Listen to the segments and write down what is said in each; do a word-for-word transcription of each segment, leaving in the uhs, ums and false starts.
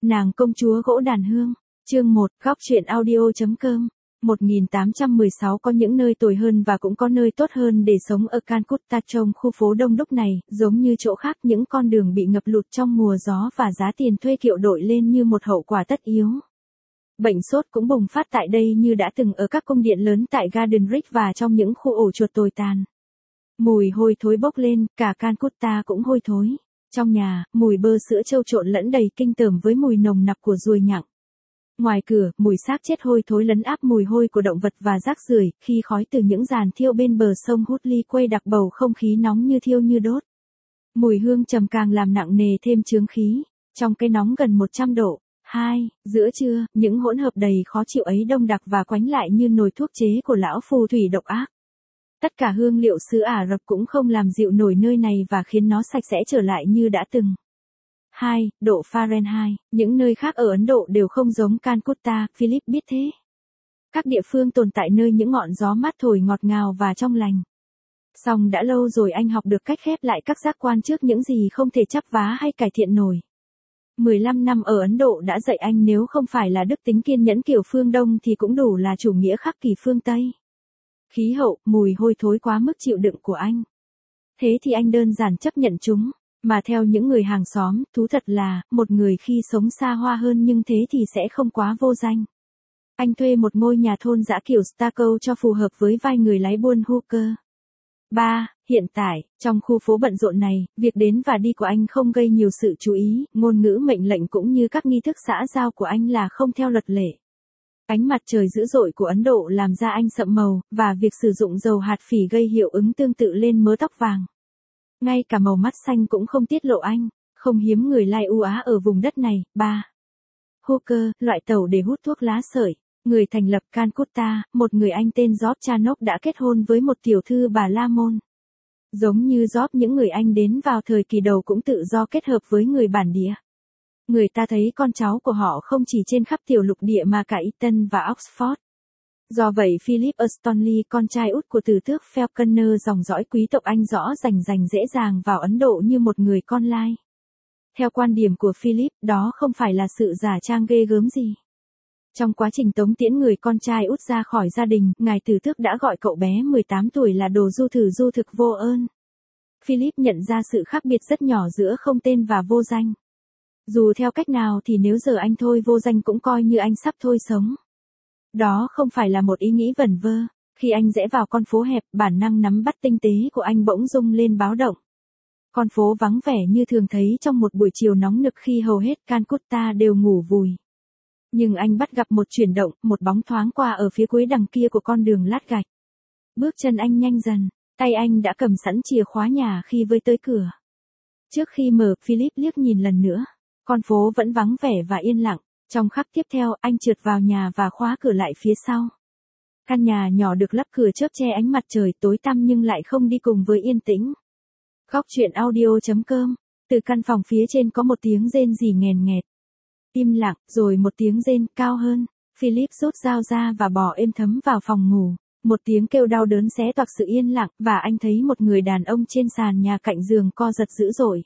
Nàng công chúa gỗ đàn hương. Chương một, góc truyện audio.com. một nghìn tám trăm mười sáu Có những nơi tồi hơn và cũng có nơi tốt hơn để sống ở Calcutta. Trong khu phố đông đúc này, giống như chỗ khác, những con đường bị ngập lụt trong mùa gió và giá tiền thuê kiệu đội lên như một hậu quả tất yếu. Bệnh sốt cũng bùng phát tại đây như đã từng ở các cung điện lớn tại Garden Ridge và trong những khu ổ chuột tồi tàn. Mùi hôi thối bốc lên, cả Calcutta cũng hôi thối. Trong nhà, mùi bơ sữa trâu trộn lẫn đầy kinh tởm với mùi nồng nặc của ruồi nhặng. Ngoài cửa, mùi xác chết hôi thối lấn áp mùi hôi của động vật và rác rưởi, khi khói từ những giàn thiêu bên bờ sông Hudley quay đặc bầu không khí nóng như thiêu như đốt. Mùi hương trầm càng làm nặng nề thêm chướng khí. Trong cái nóng gần một trăm độ. Hai, giữa trưa, những hỗn hợp đầy khó chịu ấy đông đặc và quánh lại như nồi thuốc chế của lão phù thủy độc ác. Tất cả hương liệu xứ Ả Rập cũng không làm dịu nổi nơi này và khiến nó sạch sẽ trở lại như đã từng. Hai, độ Fahrenheit. Những nơi khác ở Ấn Độ đều không giống Calcutta, Philip biết thế. Các địa phương tồn tại nơi những ngọn gió mát thổi ngọt ngào và trong lành. Song đã lâu rồi anh học được cách khép lại các giác quan trước những gì không thể chắp vá hay cải thiện nổi. mười lăm năm ở Ấn Độ đã dạy anh nếu không phải là đức tính kiên nhẫn kiểu phương Đông thì cũng đủ là chủ nghĩa khắc kỷ phương Tây. Khí hậu, mùi hôi thối quá mức chịu đựng của anh. Thế thì anh đơn giản chấp nhận chúng, mà theo những người hàng xóm, thú thật là, một người khi sống xa hoa hơn nhưng thế thì sẽ không quá vô danh. Anh thuê một ngôi nhà thôn dã kiểu stucco cho phù hợp với vai người lái buôn hooker. ba. Hiện tại, trong khu phố bận rộn này, việc đến và đi của anh không gây nhiều sự chú ý, ngôn ngữ mệnh lệnh cũng như các nghi thức xã giao của anh là không theo luật lệ. Ánh mặt trời dữ dội của Ấn Độ làm da anh sậm màu, và việc sử dụng dầu hạt phỉ gây hiệu ứng tương tự lên mớ tóc vàng. Ngay cả màu mắt xanh cũng không tiết lộ anh, không hiếm người lai ưu á ở vùng đất này. ba. Hooker, loại tàu để hút thuốc lá sợi. Người thành lập Calcutta, một người Anh tên Job Chanok đã kết hôn với một tiểu thư bà La Môn. Giống như Job, những người Anh đến vào thời kỳ đầu cũng tự do kết hợp với người bản địa. Người ta thấy con cháu của họ không chỉ trên khắp tiểu lục địa mà cả Eton và Oxford. Do vậy Philip Stanley, con trai út của tử tước Falconer dòng dõi quý tộc Anh rõ rành rành dễ dàng vào Ấn Độ như một người con lai. Theo quan điểm của Philip, đó không phải là sự giả trang ghê gớm gì. Trong quá trình tống tiễn người con trai út ra khỏi gia đình, ngài tử tước đã gọi cậu bé mười tám tuổi là đồ du thử du thực vô ơn. Philip nhận ra sự khác biệt rất nhỏ giữa không tên và vô danh. Dù theo cách nào thì nếu giờ anh thôi vô danh cũng coi như anh sắp thôi sống. Đó không phải là một ý nghĩ vẩn vơ. Khi anh rẽ vào con phố hẹp, bản năng nắm bắt tinh tế của anh bỗng rung lên báo động. Con phố vắng vẻ như thường thấy trong một buổi chiều nóng nực khi hầu hết Calcutta đều ngủ vùi. Nhưng anh bắt gặp một chuyển động, một bóng thoáng qua ở phía cuối đằng kia của con đường lát gạch. Bước chân anh nhanh dần, tay anh đã cầm sẵn chìa khóa nhà khi với tới cửa. Trước khi mở, Philip liếc nhìn lần nữa. Con phố vẫn vắng vẻ và yên lặng. Trong khắc tiếp theo, anh trượt vào nhà và khóa cửa lại phía sau. Căn nhà nhỏ được lắp cửa chớp che ánh mặt trời tối tăm nhưng lại không đi cùng với yên tĩnh. Góc truyện audio.com. Từ căn phòng phía trên có một tiếng rên rỉ nghèn nghẹt. Im lặng, rồi một tiếng rên cao hơn. Philip rút dao ra và bò êm thấm vào phòng ngủ. Một tiếng kêu đau đớn xé toạc sự yên lặng, và anh thấy một người đàn ông trên sàn nhà cạnh giường co giật dữ dội.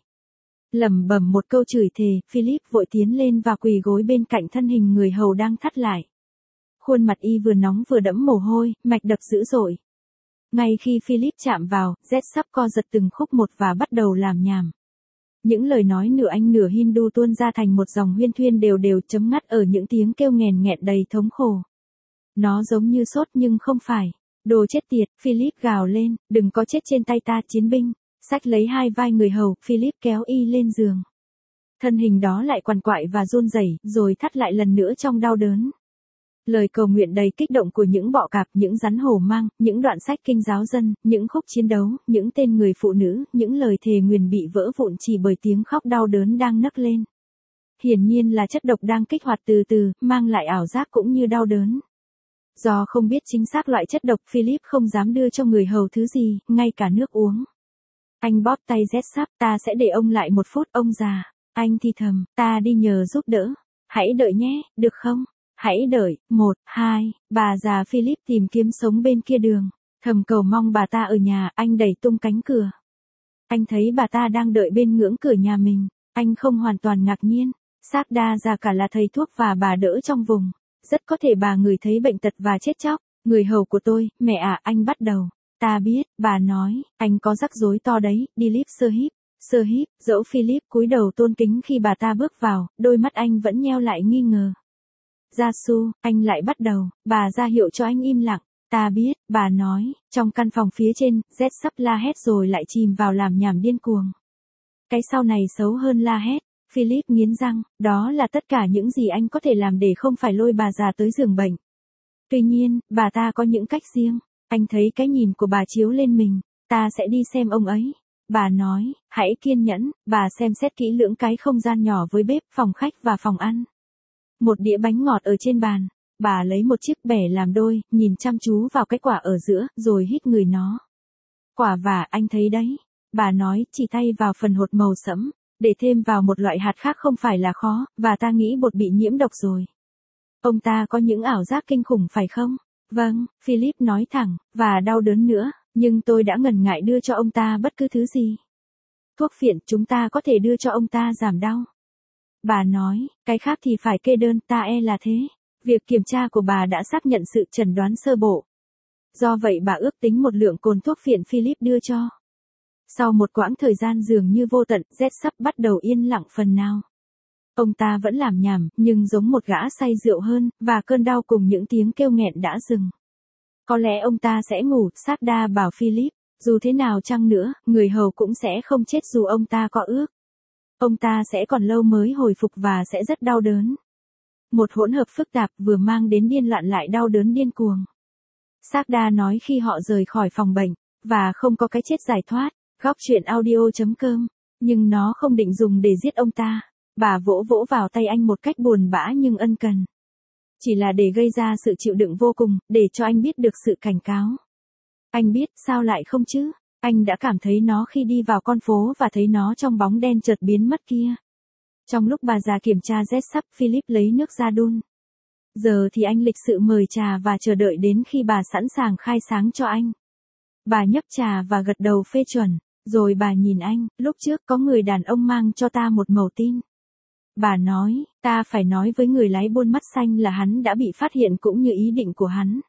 Lẩm bẩm một câu chửi thề, Philip vội tiến lên và quỳ gối bên cạnh thân hình người hầu đang thắt lại. Khuôn mặt y vừa nóng vừa đẫm mồ hôi, mạch đập dữ dội. Ngay khi Philip chạm vào, Z sắp co giật từng khúc một và bắt đầu làm nhảm. Những lời nói nửa Anh nửa Hindu tuôn ra thành một dòng huyên thuyên đều đều chấm ngắt ở những tiếng kêu nghèn nghẹn đầy thống khổ. Nó giống như sốt nhưng không phải. Đồ chết tiệt, Philip gào lên, đừng có chết trên tay ta, chiến binh. Xách lấy hai vai người hầu, Philip kéo y lên giường. Thân hình đó lại quằn quại và run rẩy, rồi thắt lại lần nữa trong đau đớn. Lời cầu nguyện đầy kích động của những bọ cạp, những rắn hổ mang, những đoạn sách kinh giáo dân, những khúc chiến đấu, những tên người phụ nữ, những lời thề nguyền bị vỡ vụn chỉ bởi tiếng khóc đau đớn đang nấc lên. Hiển nhiên là chất độc đang kích hoạt từ từ, mang lại ảo giác cũng như đau đớn. Do không biết chính xác loại chất độc, Philip không dám đưa cho người hầu thứ gì, ngay cả nước uống. Anh bóp tay Z sắp, ta sẽ để ông lại một phút, ông già. Anh thì thầm, ta đi nhờ giúp đỡ. Hãy đợi nhé, được không? Hãy đợi. Một, hai, bà già Philip tìm kiếm sống bên kia đường. Thầm cầu mong bà ta ở nhà, anh đẩy tung cánh cửa. Anh thấy bà ta đang đợi bên ngưỡng cửa nhà mình. Anh không hoàn toàn ngạc nhiên. Sagda già cả là thầy thuốc và bà đỡ trong vùng. Rất có thể bà ngửi thấy bệnh tật và chết chóc. Người hầu của tôi, mẹ à, anh bắt đầu. Ta biết, bà nói, anh có rắc rối to đấy, Dilip Sahib. Sahib, dẫu Philip cúi đầu tôn kính khi bà ta bước vào, đôi mắt anh vẫn nheo lại nghi ngờ. Jasu, anh lại bắt đầu, bà ra hiệu cho anh im lặng. Ta biết, bà nói, trong căn phòng phía trên, Z sắp la hét rồi lại chìm vào làm nhảm điên cuồng. Cái sau này xấu hơn la hét. Philip nghiến răng, đó là tất cả những gì anh có thể làm để không phải lôi bà già tới giường bệnh. Tuy nhiên, bà ta có những cách riêng. Anh thấy cái nhìn của bà chiếu lên mình. Ta sẽ đi xem ông ấy. Bà nói, hãy kiên nhẫn, bà xem xét kỹ lưỡng cái không gian nhỏ với bếp, phòng khách và phòng ăn. Một đĩa bánh ngọt ở trên bàn. Bà lấy một chiếc bẻ làm đôi, nhìn chăm chú vào cái quả ở giữa, rồi hít người nó. Quả và anh thấy đấy. Bà nói, chỉ tay vào phần hột màu sẫm. Để thêm vào một loại hạt khác không phải là khó, và ta nghĩ bột bị nhiễm độc rồi. Ông ta có những ảo giác kinh khủng phải không? Vâng, Philip nói thẳng, và đau đớn nữa, nhưng tôi đã ngần ngại đưa cho ông ta bất cứ thứ gì. Thuốc phiện chúng ta có thể đưa cho ông ta giảm đau. Bà nói, cái khác thì phải kê đơn, ta e là thế. Việc kiểm tra của bà đã xác nhận sự chẩn đoán sơ bộ. Do vậy bà ước tính một lượng cồn thuốc phiện Philip đưa cho. Sau một quãng thời gian dường như vô tận, Z sắp bắt đầu yên lặng phần nào. Ông ta vẫn làm nhảm, nhưng giống một gã say rượu hơn, và cơn đau cùng những tiếng kêu nghẹn đã dừng. Có lẽ ông ta sẽ ngủ, Sagda bảo Philip, dù thế nào chăng nữa, người hầu cũng sẽ không chết dù ông ta có ước. Ông ta sẽ còn lâu mới hồi phục và sẽ rất đau đớn. Một hỗn hợp phức tạp vừa mang đến điên loạn lại đau đớn điên cuồng. Sagda nói khi họ rời khỏi phòng bệnh, và không có cái chết giải thoát. Góc truyện audio chấm com, nhưng nó không định dùng để giết ông ta. Bà vỗ vỗ vào tay anh một cách buồn bã nhưng ân cần. Chỉ là để gây ra sự chịu đựng vô cùng, để cho anh biết được sự cảnh cáo. Anh biết, sao lại không chứ? Anh đã cảm thấy nó khi đi vào con phố và thấy nó trong bóng đen chợt biến mất kia. Trong lúc bà già kiểm tra Z sắp, Philip lấy nước ra đun. Giờ thì anh lịch sự mời trà và chờ đợi đến khi bà sẵn sàng khai sáng cho anh. Bà nhấp trà và gật đầu phê chuẩn. Rồi bà nhìn anh, lúc trước có người đàn ông mang cho ta một mẩu tin. Bà nói, ta phải nói với người lái buôn mắt xanh là hắn đã bị phát hiện cũng như ý định của hắn.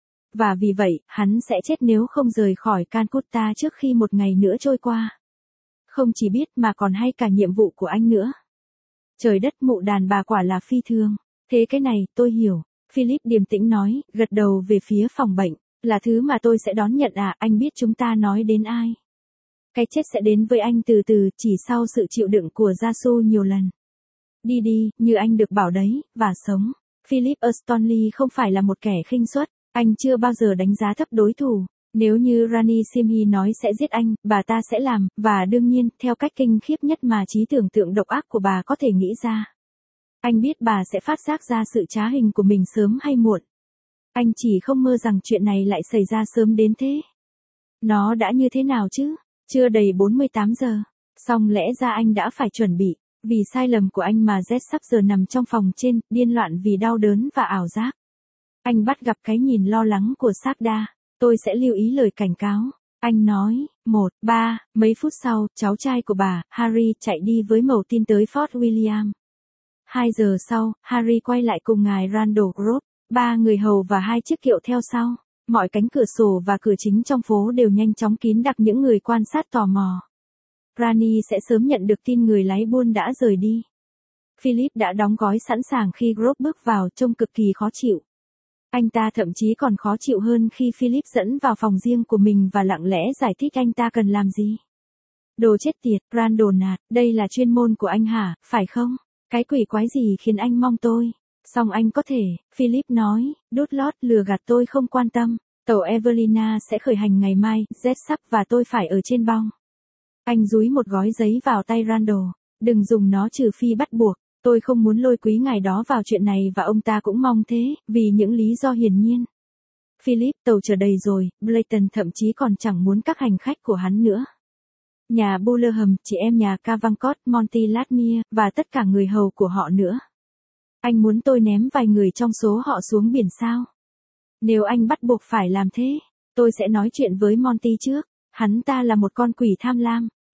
Và vì vậy, hắn sẽ chết nếu không rời khỏi Calcutta trước khi một ngày nữa trôi qua. Không chỉ biết mà còn hay cả nhiệm vụ của anh nữa. Trời đất, mụ đàn bà quả là phi thường. Thế cái này, tôi hiểu. Philip điềm tĩnh nói, gật đầu về phía phòng bệnh. Là thứ mà tôi sẽ đón nhận à, anh biết chúng ta nói đến ai. Cái chết sẽ đến với anh từ từ, chỉ sau sự chịu đựng của Jasu nhiều lần. Đi đi, như anh được bảo đấy, và sống. Philip Stanley không phải là một kẻ khinh suất, anh chưa bao giờ đánh giá thấp đối thủ. Nếu như Rani Simhi nói sẽ giết anh, bà ta sẽ làm, và đương nhiên, theo cách kinh khiếp nhất mà trí tưởng tượng độc ác của bà có thể nghĩ ra. Anh biết bà sẽ phát giác ra sự trá hình của mình sớm hay muộn. Anh chỉ không mơ rằng chuyện này lại xảy ra sớm đến thế. Nó đã như thế nào chứ? Chưa đầy bốn mươi tám giờ. Song lẽ ra anh đã phải chuẩn bị. Vì sai lầm của anh mà Z sắp giờ nằm trong phòng trên, điên loạn vì đau đớn và ảo giác. Anh bắt gặp cái nhìn lo lắng của Sagda. Tôi sẽ lưu ý lời cảnh cáo. Anh nói, một, ba, mấy phút sau, cháu trai của bà, Harry, chạy đi với mẩu tin tới Fort William. Hai giờ sau, Harry quay lại cùng ngài Randall Grove, ba người hầu và hai chiếc kiệu theo sau. Mọi cánh cửa sổ và cửa chính trong phố đều nhanh chóng kín đặc những người quan sát tò mò. Rani sẽ sớm nhận được tin người lái buôn đã rời đi. Philip đã đóng gói sẵn sàng khi Grove bước vào, trông cực kỳ khó chịu. Anh ta thậm chí còn khó chịu hơn khi Philip dẫn vào phòng riêng của mình và lặng lẽ giải thích anh ta cần làm gì. Đồ chết tiệt, Randall nạt, đây là chuyên môn của anh hả, phải không? Cái quỷ quái gì khiến anh mong tôi? Xong anh có thể, Philip nói, đút lót lừa gạt tôi không quan tâm. Tàu Evelina sẽ khởi hành ngày mai, Z sắp và tôi phải ở trên bong. Anh dúi một gói giấy vào tay Randall. Đừng dùng nó trừ phi bắt buộc. Tôi không muốn lôi quý ngài đó vào chuyện này và ông ta cũng mong thế, vì những lý do hiển nhiên. Philip, tàu chờ đầy rồi, Blayton thậm chí còn chẳng muốn các hành khách của hắn nữa. Nhà Bullerham, chị em nhà Cavancott, Monty Latmere, và tất cả người hầu của họ nữa. Anh muốn tôi ném vài người trong số họ xuống biển sao? Nếu anh bắt buộc phải làm thế, tôi sẽ nói chuyện với Monty trước. Hắn ta là một con quỷ tham lam.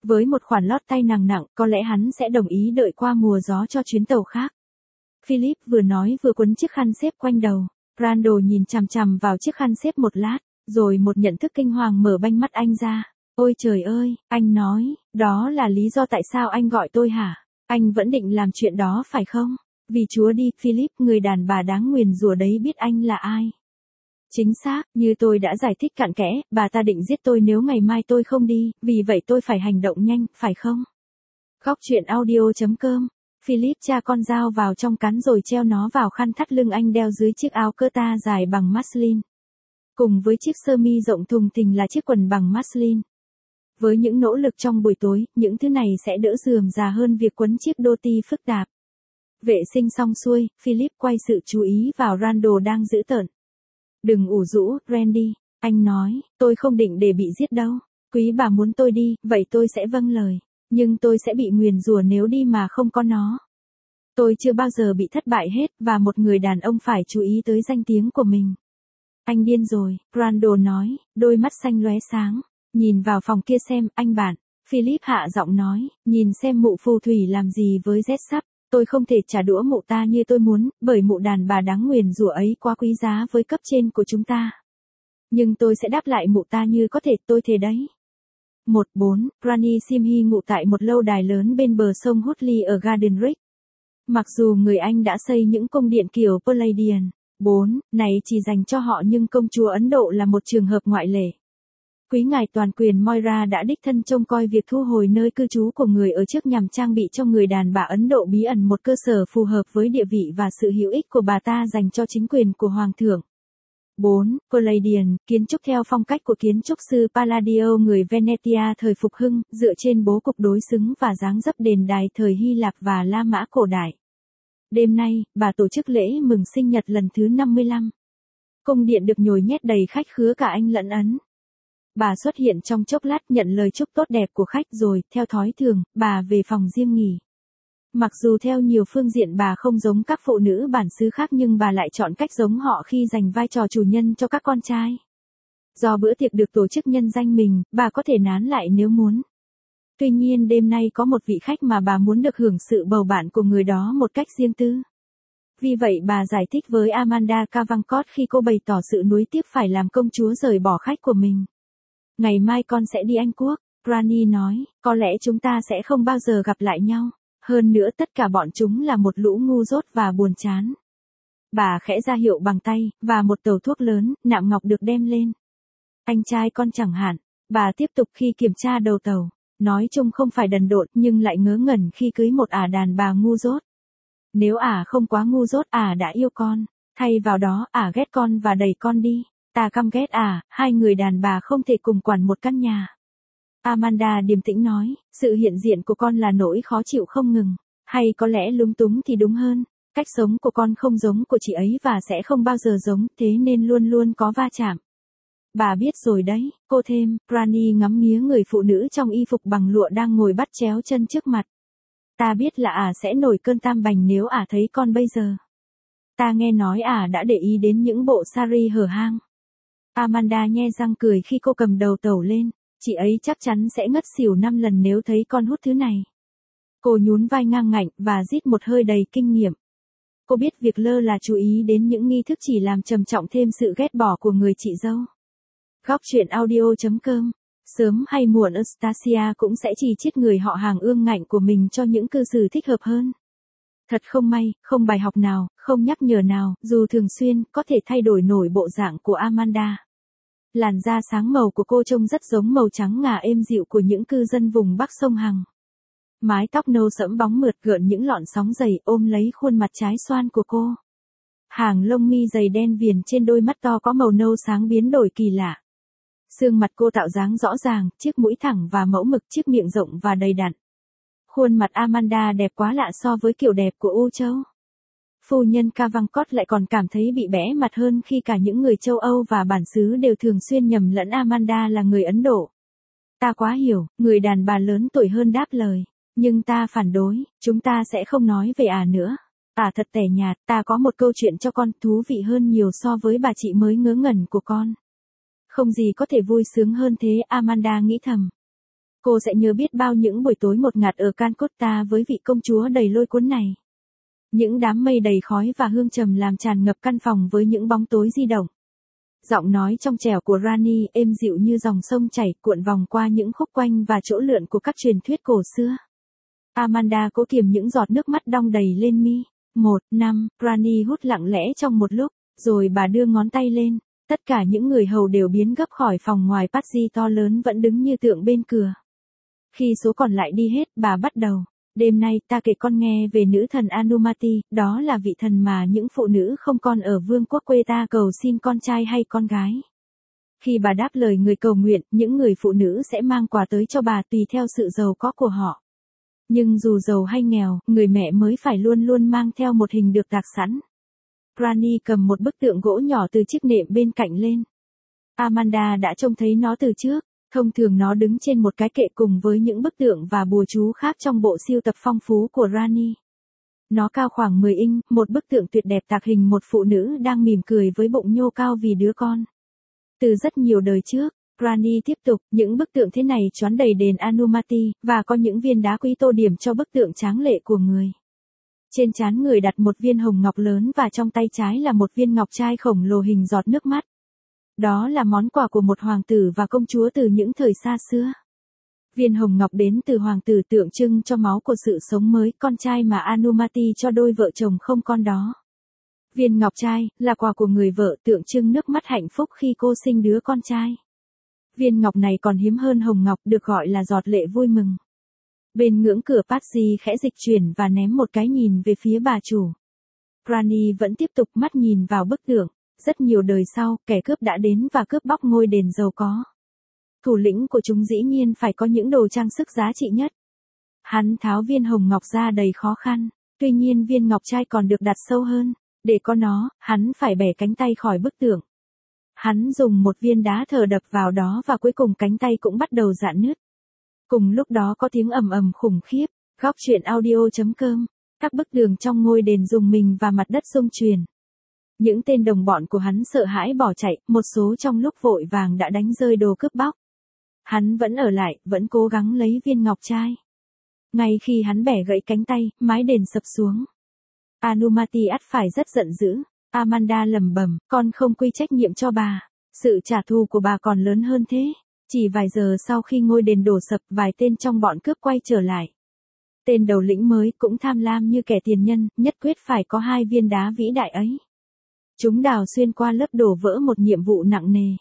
Với một khoản lót tay nặng nặng, có lẽ hắn sẽ đồng ý đợi qua mùa gió cho chuyến tàu khác. Philip vừa nói vừa quấn chiếc khăn xếp quanh đầu. Randall nhìn chằm chằm vào chiếc khăn xếp một lát, rồi một nhận thức kinh hoàng mở banh mắt anh ra. Ôi trời ơi, anh nói, đó là lý do tại sao anh gọi tôi hả? Anh vẫn định làm chuyện đó phải không? Vì Chúa đi, Philip, người đàn bà đáng nguyền rủa đấy biết anh là ai. Chính xác, như tôi đã giải thích cặn kẽ, bà ta định giết tôi nếu ngày mai tôi không đi, vì vậy tôi phải hành động nhanh, phải không? Góc truyện audio chấm com. Philip tra con dao vào trong cán rồi treo nó vào khăn thắt lưng anh đeo dưới chiếc áo cơ ta dài bằng muslin. Cùng với chiếc sơ mi rộng thùng thình là chiếc quần bằng muslin. Với những nỗ lực trong buổi tối, những thứ này sẽ đỡ rườm rà hơn việc quấn chiếc đô ti phức tạp. Vệ sinh xong xuôi, Philip quay sự chú ý vào Randall đang giữ tợn. Đừng ủ rũ, Randy, anh nói, tôi không định để bị giết đâu. Quý bà muốn tôi đi, vậy tôi sẽ vâng lời. Nhưng tôi sẽ bị nguyền rủa nếu đi mà không có nó. Tôi chưa bao giờ bị thất bại hết, và một người đàn ông phải chú ý tới danh tiếng của mình. Anh điên rồi, Randall nói, đôi mắt xanh lóe sáng. Nhìn vào phòng kia xem, anh bạn. Philip hạ giọng nói, nhìn xem mụ phù thủy làm gì với Z sắp. Tôi không thể trả đũa mụ ta như tôi muốn, bởi mụ đàn bà đáng nguyền rủa ấy quá quý giá với cấp trên của chúng ta. Nhưng tôi sẽ đáp lại mụ ta như có thể, tôi thề đấy. một bốn. Granny Simhi ngụ tại một lâu đài lớn bên bờ sông Hutley ở Garden Ridge. Mặc dù người Anh đã xây những cung điện kiểu Palladian, bốn, này chỉ dành cho họ nhưng công chúa Ấn Độ là một trường hợp ngoại lệ. Quý ngài toàn quyền Moira đã đích thân trông coi việc thu hồi nơi cư trú của người ở trước nhằm trang bị cho người đàn bà Ấn Độ bí ẩn một cơ sở phù hợp với địa vị và sự hữu ích của bà ta dành cho chính quyền của Hoàng thượng. bốn. Palladian, kiến trúc theo phong cách của kiến trúc sư Palladio người Venetia thời phục hưng, dựa trên bố cục đối xứng và dáng dấp đền đài thời Hy Lạp và La Mã cổ đại. Đêm nay, bà tổ chức lễ mừng sinh nhật lần thứ năm mươi lăm. Cung điện được nhồi nhét đầy khách khứa cả Anh lẫn Ấn. Bà xuất hiện trong chốc lát nhận lời chúc tốt đẹp của khách rồi, theo thói thường, bà về phòng riêng nghỉ. Mặc dù theo nhiều phương diện bà không giống các phụ nữ bản xứ khác nhưng bà lại chọn cách giống họ khi giành vai trò chủ nhân cho các con trai. Do bữa tiệc được tổ chức nhân danh mình, bà có thể nán lại nếu muốn. Tuy nhiên đêm nay có một vị khách mà bà muốn được hưởng sự bầu bạn của người đó một cách riêng tư. Vì vậy bà giải thích với Amanda Cavalcott khi cô bày tỏ sự nuối tiếc phải làm công chúa rời bỏ khách của mình. Ngày mai con sẽ đi Anh Quốc, Granny nói, có lẽ chúng ta sẽ không bao giờ gặp lại nhau. Hơn nữa tất cả bọn chúng là một lũ ngu dốt và buồn chán. Bà khẽ ra hiệu bằng tay, và một tàu thuốc lớn, nạm ngọc được đem lên. Anh trai con chẳng hạn, bà tiếp tục khi kiểm tra đầu tàu. Nói chung không phải đần độn nhưng lại ngớ ngẩn khi cưới một ả đàn bà ngu dốt. Nếu ả không quá ngu dốt ả đã yêu con, thay vào đó ả ghét con và đẩy con đi. Ta căm ghét ả, hai người đàn bà không thể cùng quản một căn nhà. Amanda điềm tĩnh nói, sự hiện diện của con là nỗi khó chịu không ngừng, hay có lẽ lúng túng thì đúng hơn. Cách sống của con không giống của chị ấy và sẽ không bao giờ giống, thế nên luôn luôn có va chạm. Bà biết rồi đấy, cô thêm, Granny ngắm nghía người phụ nữ trong y phục bằng lụa đang ngồi bắt chéo chân trước mặt. Ta biết là ả sẽ nổi cơn tam bành nếu ả thấy con bây giờ. Ta nghe nói ả đã để ý đến những bộ sari hở hang. Amanda nhe răng cười khi cô cầm đầu tàu lên, chị ấy chắc chắn sẽ ngất xỉu năm lần nếu thấy con hút thứ này. Cô nhún vai ngang ngạnh và rít một hơi đầy kinh nghiệm. Cô biết việc lơ là chú ý đến những nghi thức chỉ làm trầm trọng thêm sự ghét bỏ của người chị dâu. Góc truyện audio chấm com. Sớm hay muộn Anastasia cũng sẽ chỉ chiết người họ hàng ương ngạnh của mình cho những cư xử thích hợp hơn. Thật không may, không bài học nào, không nhắc nhở nào, dù thường xuyên, có thể thay đổi nổi bộ dạng của Amanda. Làn da sáng màu của cô trông rất giống màu trắng ngà êm dịu của những cư dân vùng Bắc sông Hằng. Mái tóc nâu sẫm bóng mượt gợn những lọn sóng dày ôm lấy khuôn mặt trái xoan của cô. Hàng lông mi dày đen viền trên đôi mắt to có màu nâu sáng biến đổi kỳ lạ. Xương mặt cô tạo dáng rõ ràng, chiếc mũi thẳng và mẫu mực, chiếc miệng rộng và đầy đặn. Khuôn mặt Amanda đẹp quá lạ so với kiểu đẹp của Âu Châu. Phu nhân Cavalcott lại còn cảm thấy bị bẽ mặt hơn khi cả những người châu Âu và bản xứ đều thường xuyên nhầm lẫn Amanda là người Ấn Độ. Ta quá hiểu, người đàn bà lớn tuổi hơn đáp lời. Nhưng ta phản đối, chúng ta sẽ không nói về ả nữa. Ả thật tẻ nhạt, ta có một câu chuyện cho con thú vị hơn nhiều so với bà chị mới ngớ ngẩn của con. Không gì có thể vui sướng hơn thế, Amanda nghĩ thầm. Cô sẽ nhớ biết bao những buổi tối ngột ngạt ở Calcutta với vị công chúa đầy lôi cuốn này. Những đám mây đầy khói và hương trầm làm tràn ngập căn phòng với những bóng tối di động. Giọng nói trong trẻo của Rani êm dịu như dòng sông chảy cuộn vòng qua những khúc quanh và chỗ lượn của các truyền thuyết cổ xưa. Amanda cố kiềm những giọt nước mắt đong đầy lên mi. Một, năm, Rani hút lặng lẽ trong một lúc, rồi bà đưa ngón tay lên. Tất cả những người hầu đều biến gấp khỏi phòng ngoài. Patsy to lớn vẫn đứng như tượng bên cửa. Khi số còn lại đi hết, bà bắt đầu. Đêm nay ta kể con nghe về nữ thần Anumati, đó là vị thần mà những phụ nữ không con ở vương quốc quê ta cầu xin con trai hay con gái. Khi bà đáp lời người cầu nguyện, những người phụ nữ sẽ mang quà tới cho bà tùy theo sự giàu có của họ. Nhưng dù giàu hay nghèo, người mẹ mới phải luôn luôn mang theo một hình được tạc sẵn. Rani cầm một bức tượng gỗ nhỏ từ chiếc nệm bên cạnh lên. Amanda đã trông thấy nó từ trước. Thông thường nó đứng trên một cái kệ cùng với những bức tượng và bùa chú khác trong bộ sưu tập phong phú của Rani. Nó cao khoảng mười inch, một bức tượng tuyệt đẹp tạc hình một phụ nữ đang mỉm cười với bụng nhô cao vì đứa con. Từ rất nhiều đời trước, Rani tiếp tục, những bức tượng thế này choán đầy đền Anumati, và có những viên đá quý tô điểm cho bức tượng tráng lệ của người. Trên trán người đặt một viên hồng ngọc lớn và trong tay trái là một viên ngọc trai khổng lồ hình giọt nước mắt. Đó là món quà của một hoàng tử và công chúa từ những thời xa xưa. Viên hồng ngọc đến từ hoàng tử tượng trưng cho máu của sự sống mới, con trai mà Anumati cho đôi vợ chồng không con đó. Viên ngọc trai là quà của người vợ tượng trưng nước mắt hạnh phúc khi cô sinh đứa con trai. Viên ngọc này còn hiếm hơn hồng ngọc, được gọi là giọt lệ vui mừng. Bên ngưỡng cửa, Patsy khẽ dịch chuyển và ném một cái nhìn về phía bà chủ. Rani vẫn tiếp tục mắt nhìn vào bức tượng. Rất nhiều đời sau, kẻ cướp đã đến và cướp bóc ngôi đền giàu có. Thủ lĩnh của chúng dĩ nhiên phải có những đồ trang sức giá trị nhất. Hắn tháo viên hồng ngọc ra đầy khó khăn, tuy nhiên viên ngọc trai còn được đặt sâu hơn. Để có nó, hắn phải bẻ cánh tay khỏi bức tượng. Hắn dùng một viên đá thờ đập vào đó và cuối cùng cánh tay cũng bắt đầu rạn nứt. Cùng lúc đó có tiếng ầm ầm khủng khiếp. Góc truyện audio chấm com. Các bức tường trong ngôi đền rung mình và mặt đất rung chuyển. Những tên đồng bọn của hắn sợ hãi bỏ chạy, một số trong lúc vội vàng đã đánh rơi đồ cướp bóc. Hắn vẫn ở lại, vẫn cố gắng lấy viên ngọc trai. Ngay khi hắn bẻ gãy cánh tay, mái đền sập xuống. Anumati ắt phải rất giận dữ. Amanda lẩm bẩm, con không quy trách nhiệm cho bà. Sự trả thù của bà còn lớn hơn thế. Chỉ vài giờ sau khi ngôi đền đổ sập, vài tên trong bọn cướp quay trở lại. Tên đầu lĩnh mới cũng tham lam như kẻ tiền nhân, nhất quyết phải có hai viên đá vĩ đại ấy. Chúng đào xuyên qua lớp đổ vỡ một nhiệm vụ nặng nề.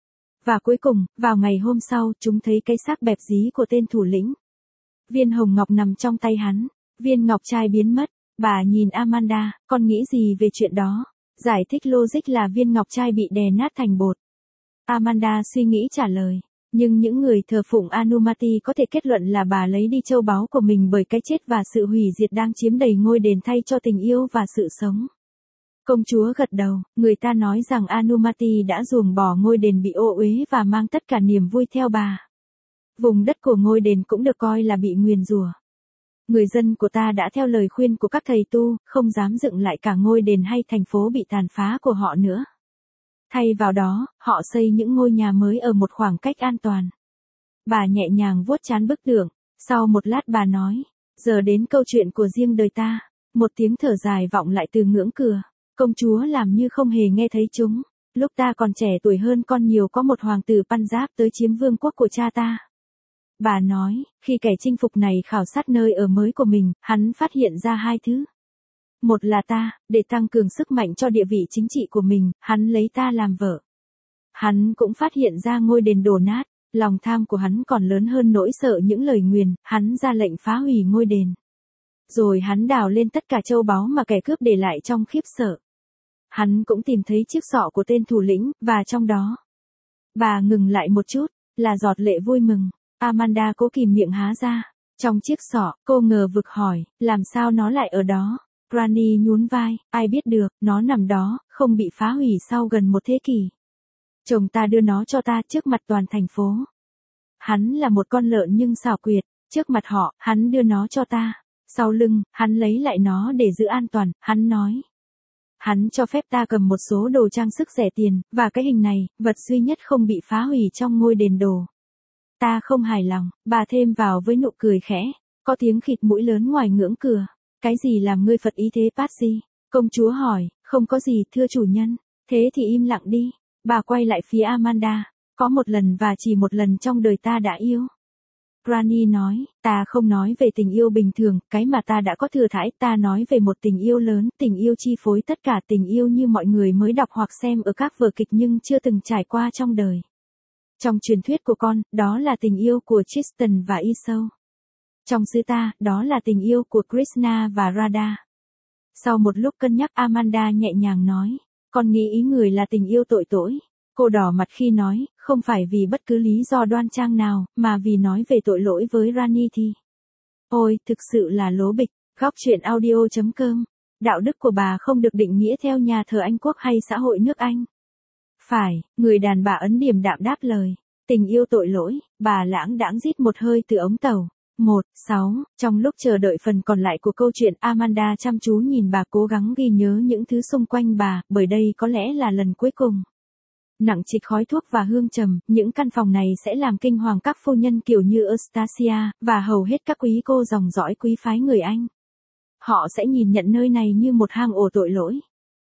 Và cuối cùng, vào ngày hôm sau, chúng thấy cái xác bẹp dí của tên thủ lĩnh. Viên hồng ngọc nằm trong tay hắn, viên ngọc trai biến mất. Bà nhìn Amanda, con nghĩ gì về chuyện đó? Giải thích logic là viên ngọc trai bị đè nát thành bột. Amanda suy nghĩ trả lời. Nhưng những người thờ phụng Anumati có thể kết luận là bà lấy đi châu báu của mình bởi cái chết và sự hủy diệt đang chiếm đầy ngôi đền thay cho tình yêu và sự sống. Công chúa gật đầu, người ta nói rằng Anumati đã ruồng bỏ ngôi đền bị ô uế và mang tất cả niềm vui theo bà. Vùng đất của ngôi đền cũng được coi là bị nguyền rủa. Người dân của ta đã theo lời khuyên của các thầy tu, không dám dựng lại cả ngôi đền hay thành phố bị tàn phá của họ nữa. Thay vào đó, họ xây những ngôi nhà mới ở một khoảng cách an toàn. Bà nhẹ nhàng vuốt trán bức tượng, sau một lát bà nói, giờ đến câu chuyện của riêng đời ta. Một tiếng thở dài vọng lại từ ngưỡng cửa. Công chúa làm như không hề nghe thấy chúng. Lúc ta còn trẻ tuổi hơn con nhiều có một hoàng tử Punjab tới chiếm vương quốc của cha ta. Bà nói, khi kẻ chinh phục này khảo sát nơi ở mới của mình, hắn phát hiện ra hai thứ. Một là ta, để tăng cường sức mạnh cho địa vị chính trị của mình, hắn lấy ta làm vợ. Hắn cũng phát hiện ra ngôi đền đổ nát, lòng tham của hắn còn lớn hơn nỗi sợ những lời nguyền, hắn ra lệnh phá hủy ngôi đền. Rồi hắn đào lên tất cả châu báu mà kẻ cướp để lại trong khiếp sợ. Hắn cũng tìm thấy chiếc sọ của tên thủ lĩnh, và trong đó. Bà ngừng lại một chút, là giọt lệ vui mừng. Amanda cố kìm miệng há ra. Trong chiếc sọ, cô ngờ vực hỏi, làm sao nó lại ở đó? Rani nhún vai, ai biết được, nó nằm đó, không bị phá hủy sau gần một thế kỷ. Chồng ta đưa nó cho ta trước mặt toàn thành phố. Hắn là một con lợn nhưng xảo quyệt, trước mặt họ, hắn đưa nó cho ta. Sau lưng, hắn lấy lại nó để giữ an toàn, hắn nói. Hắn cho phép ta cầm một số đồ trang sức rẻ tiền, và cái hình này, vật duy nhất không bị phá hủy trong ngôi đền đồ. Ta không hài lòng, bà thêm vào với nụ cười khẽ, có tiếng khịt mũi lớn ngoài ngưỡng cửa. Cái gì làm ngươi phật ý thế Patsy? Công chúa hỏi, không có gì thưa chủ nhân. Thế thì im lặng đi. Bà quay lại phía Amanda. Có một lần và chỉ một lần trong đời ta đã yêu. Granny nói, ta không nói về tình yêu bình thường, cái mà ta đã có thừa thãi, ta nói về một tình yêu lớn, tình yêu chi phối tất cả, tình yêu như mọi người mới đọc hoặc xem ở các vở kịch nhưng chưa từng trải qua trong đời. Trong truyền thuyết của con, đó là tình yêu của Tristan và Isolde. Trong xứ ta, đó là tình yêu của Krishna và Radha. Sau một lúc cân nhắc Amanda nhẹ nhàng nói, con nghĩ ý người là tình yêu tội lỗi. Cô đỏ mặt khi nói, không phải vì bất cứ lý do đoan trang nào, mà vì nói về tội lỗi với Rani thì. Ôi, thực sự là lố bịch. Góc truyện audio chấm com. Đạo đức của bà không được định nghĩa theo nhà thờ Anh Quốc hay xã hội nước Anh. Phải, người đàn bà ấn điềm đạm đáp lời. Tình yêu tội lỗi, bà lãng đãng rít một hơi từ ống tàu. một, sáu, trong lúc chờ đợi phần còn lại của câu chuyện Amanda chăm chú nhìn bà cố gắng ghi nhớ những thứ xung quanh bà, bởi đây có lẽ là lần cuối cùng. Nặng trịch khói thuốc và hương trầm, những căn phòng này sẽ làm kinh hoàng các phu nhân kiểu như Eustacia, và hầu hết các quý cô dòng dõi quý phái người Anh. Họ sẽ nhìn nhận nơi này như một hang ổ tội lỗi.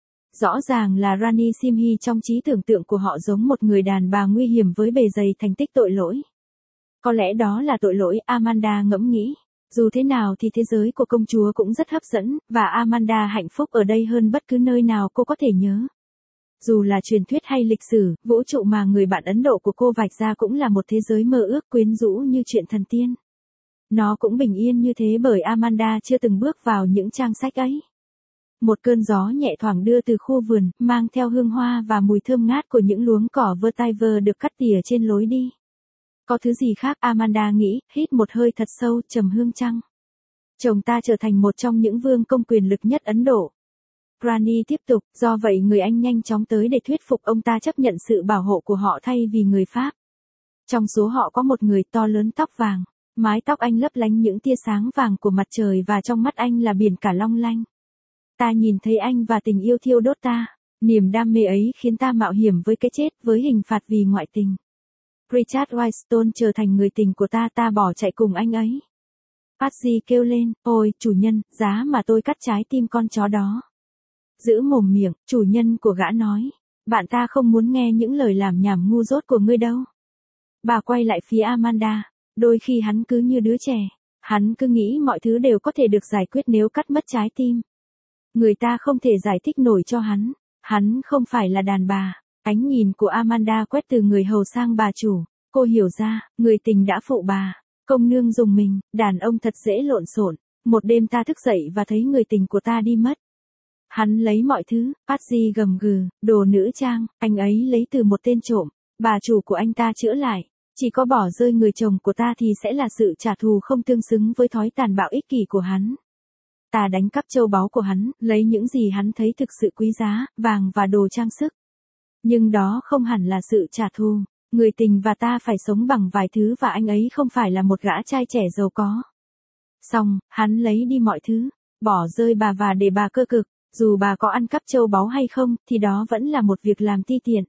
Rõ ràng là Rani Simhi trong trí tưởng tượng của họ giống một người đàn bà nguy hiểm với bề dày thành tích tội lỗi. Có lẽ đó là tội lỗi, Amanda ngẫm nghĩ. Dù thế nào thì thế giới của công chúa cũng rất hấp dẫn, và Amanda hạnh phúc ở đây hơn bất cứ nơi nào cô có thể nhớ. Dù là truyền thuyết hay lịch sử, vũ trụ mà người bạn Ấn Độ của cô vạch ra cũng là một thế giới mơ ước quyến rũ như chuyện thần tiên. Nó cũng bình yên như thế bởi Amanda chưa từng bước vào những trang sách ấy. Một cơn gió nhẹ thoảng đưa từ khu vườn, mang theo hương hoa và mùi thơm ngát của những luống cỏ vetiver được cắt tỉa trên lối đi. Có thứ gì khác, Amanda nghĩ, hít một hơi thật sâu, trầm hương trăng. Chồng ta trở thành một trong những vương công quyền lực nhất Ấn Độ. Rani tiếp tục, do vậy người Anh nhanh chóng tới để thuyết phục ông ta chấp nhận sự bảo hộ của họ thay vì người Pháp. Trong số họ có một người to lớn tóc vàng, mái tóc anh lấp lánh những tia sáng vàng của mặt trời và trong mắt anh là biển cả long lanh. Ta nhìn thấy anh và tình yêu thiêu đốt ta, niềm đam mê ấy khiến ta mạo hiểm với cái chết với hình phạt vì ngoại tình. Richard Whitestone trở thành người tình của ta, ta bỏ chạy cùng anh ấy. Patsy kêu lên, ôi, chủ nhân, giá mà tôi cắt trái tim con chó đó. Giữ mồm miệng, chủ nhân của gã nói. Bạn ta không muốn nghe những lời làm nhảm ngu dốt của ngươi đâu. Bà quay lại phía Amanda. Đôi khi hắn cứ như đứa trẻ. Hắn cứ nghĩ mọi thứ đều có thể được giải quyết nếu cắt mất trái tim. Người ta không thể giải thích nổi cho hắn. Hắn không phải là đàn bà. Ánh nhìn của Amanda quét từ người hầu sang bà chủ. Cô hiểu ra, người tình đã phụ bà. Công nương dùng mình, đàn ông thật dễ lộn xộn. Một đêm ta thức dậy và thấy người tình của ta đi mất. Hắn lấy mọi thứ, Patsy gầm gừ, đồ nữ trang, anh ấy lấy từ một tên trộm. Bà chủ của anh ta chữa lại. Chỉ có bỏ rơi người chồng của ta thì sẽ là sự trả thù không tương xứng với thói tàn bạo ích kỷ của hắn. Ta đánh cắp châu báu của hắn, lấy những gì hắn thấy thực sự quý giá, vàng và đồ trang sức. Nhưng đó không hẳn là sự trả thù. Người tình và ta phải sống bằng vài thứ và anh ấy không phải là một gã trai trẻ giàu có. Xong, hắn lấy đi mọi thứ, bỏ rơi bà và để bà cơ cực. Dù bà có ăn cắp châu báu hay không, thì đó vẫn là một việc làm ti tiện.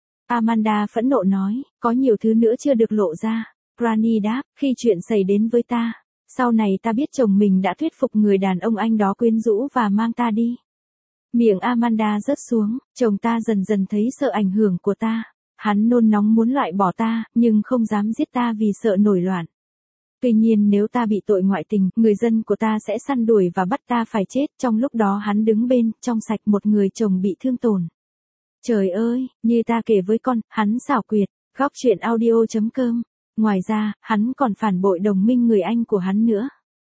Amanda phẫn nộ nói, có nhiều thứ nữa chưa được lộ ra. Rani đáp, khi chuyện xảy đến với ta, sau này ta biết chồng mình đã thuyết phục người đàn ông Anh đó quyến rũ và mang ta đi. Miệng Amanda rớt xuống, chồng ta dần dần thấy sợ ảnh hưởng của ta. Hắn nôn nóng muốn loại bỏ ta, nhưng không dám giết ta vì sợ nổi loạn. Tuy nhiên nếu ta bị tội ngoại tình, người dân của ta sẽ săn đuổi và bắt ta phải chết, trong lúc đó hắn đứng bên, trong sạch một người chồng bị thương tổn. Trời ơi, như ta kể với con, hắn xảo quyệt, góc truyện audio chấm com. Ngoài ra, hắn còn phản bội đồng minh người Anh của hắn nữa.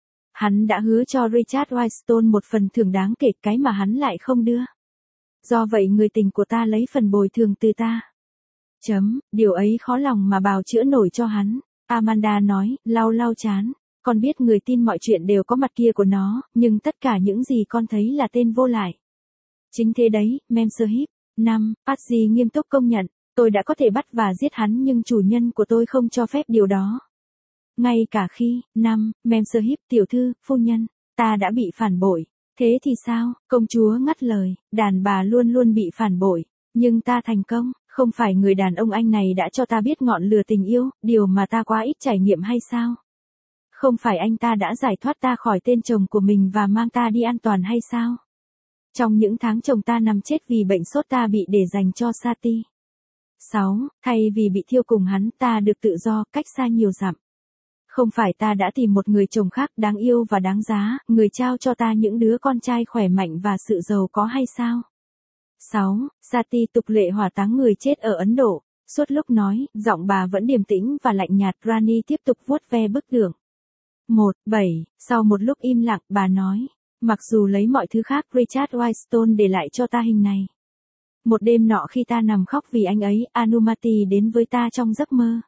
Hắn đã hứa cho Richard Whitestone một phần thưởng đáng kể, cái mà hắn lại không đưa. Do vậy người tình của ta lấy phần bồi thường từ ta. Chấm, điều ấy khó lòng mà bào chữa nổi cho hắn. Amanda nói, lau lau chán. Con biết người tin mọi chuyện đều có mặt kia của nó, nhưng tất cả những gì con thấy là tên vô lại. Chính thế đấy, Memsahib. năm. Patsy nghiêm túc công nhận, tôi đã có thể bắt và giết hắn nhưng chủ nhân của tôi không cho phép điều đó. Ngay cả khi, năm. Memsahib, tiểu thư, phu nhân, ta đã bị phản bội. Thế thì sao? Công chúa ngắt lời, đàn bà luôn luôn bị phản bội. Nhưng ta thành công, Không phải người đàn ông anh này đã cho ta biết ngọn lửa tình yêu, điều mà ta quá ít trải nghiệm hay sao? Không phải anh ta đã giải thoát ta khỏi tên chồng của mình và mang ta đi an toàn hay sao? Trong những tháng chồng ta nằm chết vì bệnh sốt ta bị để dành cho Sati. sáu. Thay vì bị thiêu cùng hắn ta được tự do, cách xa nhiều dặm. Không phải ta đã tìm một người chồng khác đáng yêu và đáng giá, người trao cho ta những đứa con trai khỏe mạnh và sự giàu có hay sao? sáu. Sati tục lệ hỏa táng người chết ở Ấn Độ. Suốt lúc nói, giọng bà vẫn điềm tĩnh và lạnh nhạt. Rani tiếp tục vuốt ve bức tượng. một. bảy. Sau một lúc im lặng, bà nói. Mặc dù lấy mọi thứ khác, Richard Whitestone để lại cho ta hình này. Một đêm nọ khi ta nằm khóc vì anh ấy, Anumati đến với ta trong giấc mơ.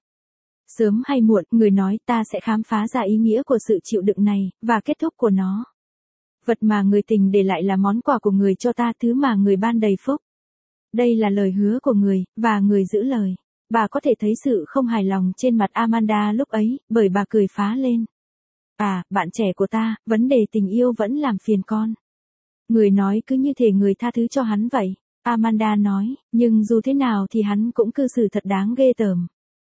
Sớm hay muộn, người nói ta sẽ khám phá ra ý nghĩa của sự chịu đựng này, và kết thúc của nó. Vật mà người tình để lại là món quà của người cho ta, thứ mà người ban đầy phúc. Đây là lời hứa của người, và người giữ lời. Bà có thể thấy sự không hài lòng trên mặt Amanda lúc ấy, bởi bà cười phá lên. À, bạn trẻ của ta, vấn đề tình yêu vẫn làm phiền con. Người nói cứ như thể người tha thứ cho hắn vậy. Amanda nói, nhưng dù thế nào thì hắn cũng cư xử thật đáng ghê tởm.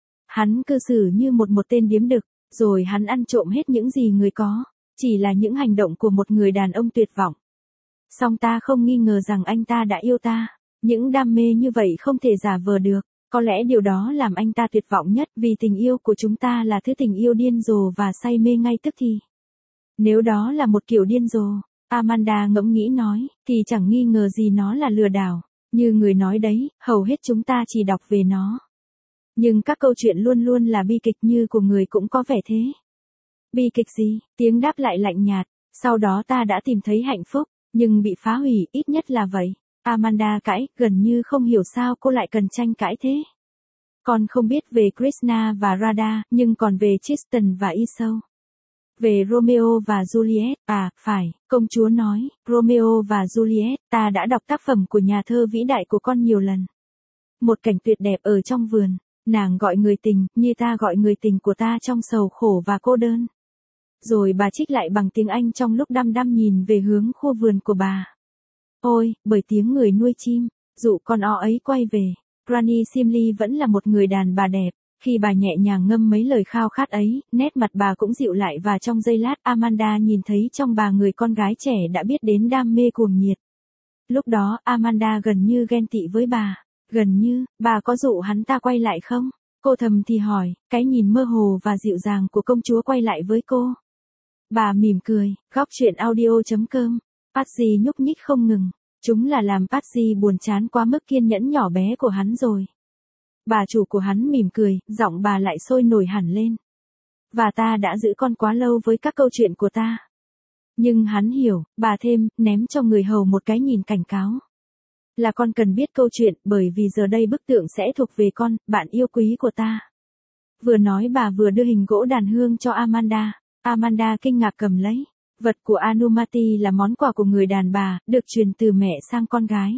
Hắn cư xử như một một tên điếm đực, rồi hắn ăn trộm hết những gì người có, chỉ là những hành động của một người đàn ông tuyệt vọng. Song ta không nghi ngờ rằng anh ta đã yêu ta, những đam mê như vậy không thể giả vờ được, có lẽ điều đó làm anh ta tuyệt vọng nhất vì tình yêu của chúng ta là thứ tình yêu điên rồ và say mê ngay tức thì. Nếu đó là một kiểu điên rồ, Amanda ngẫm nghĩ nói, thì chẳng nghi ngờ gì nó là lừa đảo, như người nói đấy, hầu hết chúng ta chỉ đọc về nó. Nhưng các câu chuyện luôn luôn là bi kịch như của người cũng có vẻ thế. Bi kịch gì? Tiếng đáp lại lạnh nhạt, sau đó ta đã tìm thấy hạnh phúc, nhưng bị phá hủy, ít nhất là vậy. Amanda cãi, gần như không hiểu sao cô lại cần tranh cãi thế. Con không biết về Krishna và Radha, nhưng còn về Tristan và Isolde. Về Romeo và Juliet, à, phải, công chúa nói, Romeo và Juliet, ta đã đọc tác phẩm của nhà thơ vĩ đại của con nhiều lần. Một cảnh tuyệt đẹp ở trong vườn, nàng gọi người tình, như ta gọi người tình của ta trong sầu khổ và cô đơn. Rồi bà trích lại bằng tiếng Anh trong lúc đăm đăm nhìn về hướng khu vườn của bà. Ôi, bởi tiếng người nuôi chim, dụ con ó ấy quay về, Rani Simli vẫn là một người đàn bà đẹp. Khi bà nhẹ nhàng ngâm mấy lời khao khát ấy, nét mặt bà cũng dịu lại và trong giây lát Amanda nhìn thấy trong bà người con gái trẻ đã biết đến đam mê cuồng nhiệt. Lúc đó Amanda gần như ghen tị với bà. Gần như, bà có dụ hắn ta quay lại không? Cô thầm thì hỏi, cái nhìn mơ hồ và dịu dàng của công chúa quay lại với cô. Bà mỉm cười, góc truyện audio chấm com. Patsy nhúc nhích không ngừng. Chúng là làm Patsy buồn chán quá mức kiên nhẫn nhỏ bé của hắn rồi. Bà chủ của hắn mỉm cười, giọng bà lại sôi nổi hẳn lên. Và ta đã giữ con quá lâu với các câu chuyện của ta. Nhưng hắn hiểu, bà thêm, ném cho người hầu một cái nhìn cảnh cáo. Là con cần biết câu chuyện, bởi vì giờ đây bức tượng sẽ thuộc về con, bạn yêu quý của ta. Vừa nói bà vừa đưa hình gỗ đàn hương cho Amanda. Amanda kinh ngạc cầm lấy. Vật của Anumati là món quà của người đàn bà, được truyền từ mẹ sang con gái.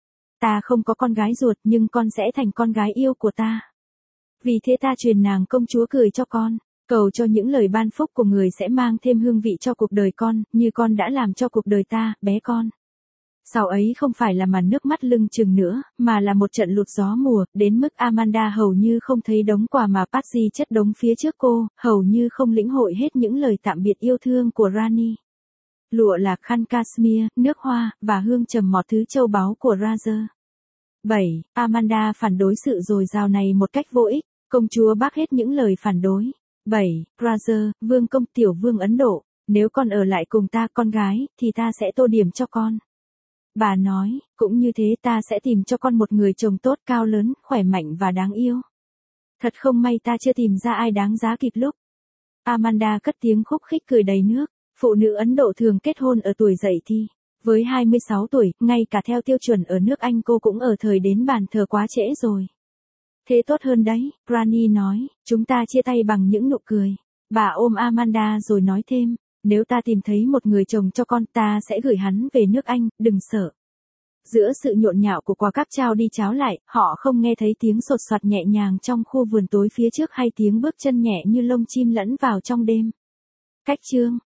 Ta không có con gái ruột nhưng con sẽ thành con gái yêu của ta. Vì thế ta truyền nàng công chúa cười cho con, cầu cho những lời ban phúc của người sẽ mang thêm hương vị cho cuộc đời con, như con đã làm cho cuộc đời ta, bé con. Sau ấy không phải là màn nước mắt lưng chừng nữa, mà là một trận lụt gió mùa, đến mức Amanda hầu như không thấy đống quà mà Patsy chất đống phía trước cô, hầu như không lĩnh hội hết những lời tạm biệt yêu thương của Rani. Lụa lạc khăn cashmere, nước hoa, và hương trầm mọt thứ châu báu của Raja. bảy. Amanda phản đối sự dồi dào này một cách vô ích, công chúa bác hết những lời phản đối. bảy. Raja, vương công tiểu vương Ấn Độ, nếu con ở lại cùng ta con gái, thì ta sẽ tô điểm cho con. Bà nói, cũng như thế ta sẽ tìm cho con một người chồng tốt, cao lớn, khỏe mạnh và đáng yêu. Thật không may ta chưa tìm ra ai đáng giá kịp lúc. Amanda cất tiếng khúc khích cười đầy nước. Phụ nữ Ấn Độ thường kết hôn ở tuổi dậy thì. Với hai mươi sáu tuổi, ngay cả theo tiêu chuẩn ở nước Anh cô cũng ở thời đến bàn thờ quá trễ rồi. Thế tốt hơn đấy, Rani nói, chúng ta chia tay bằng những nụ cười. Bà ôm Amanda rồi nói thêm, nếu ta tìm thấy một người chồng cho con ta sẽ gửi hắn về nước Anh, đừng sợ. Giữa sự nhộn nhạo của quả cáp trao đi cháo lại, họ không nghe thấy tiếng sột soạt nhẹ nhàng trong khu vườn tối phía trước hay tiếng bước chân nhẹ như lông chim lẫn vào trong đêm. Cách chương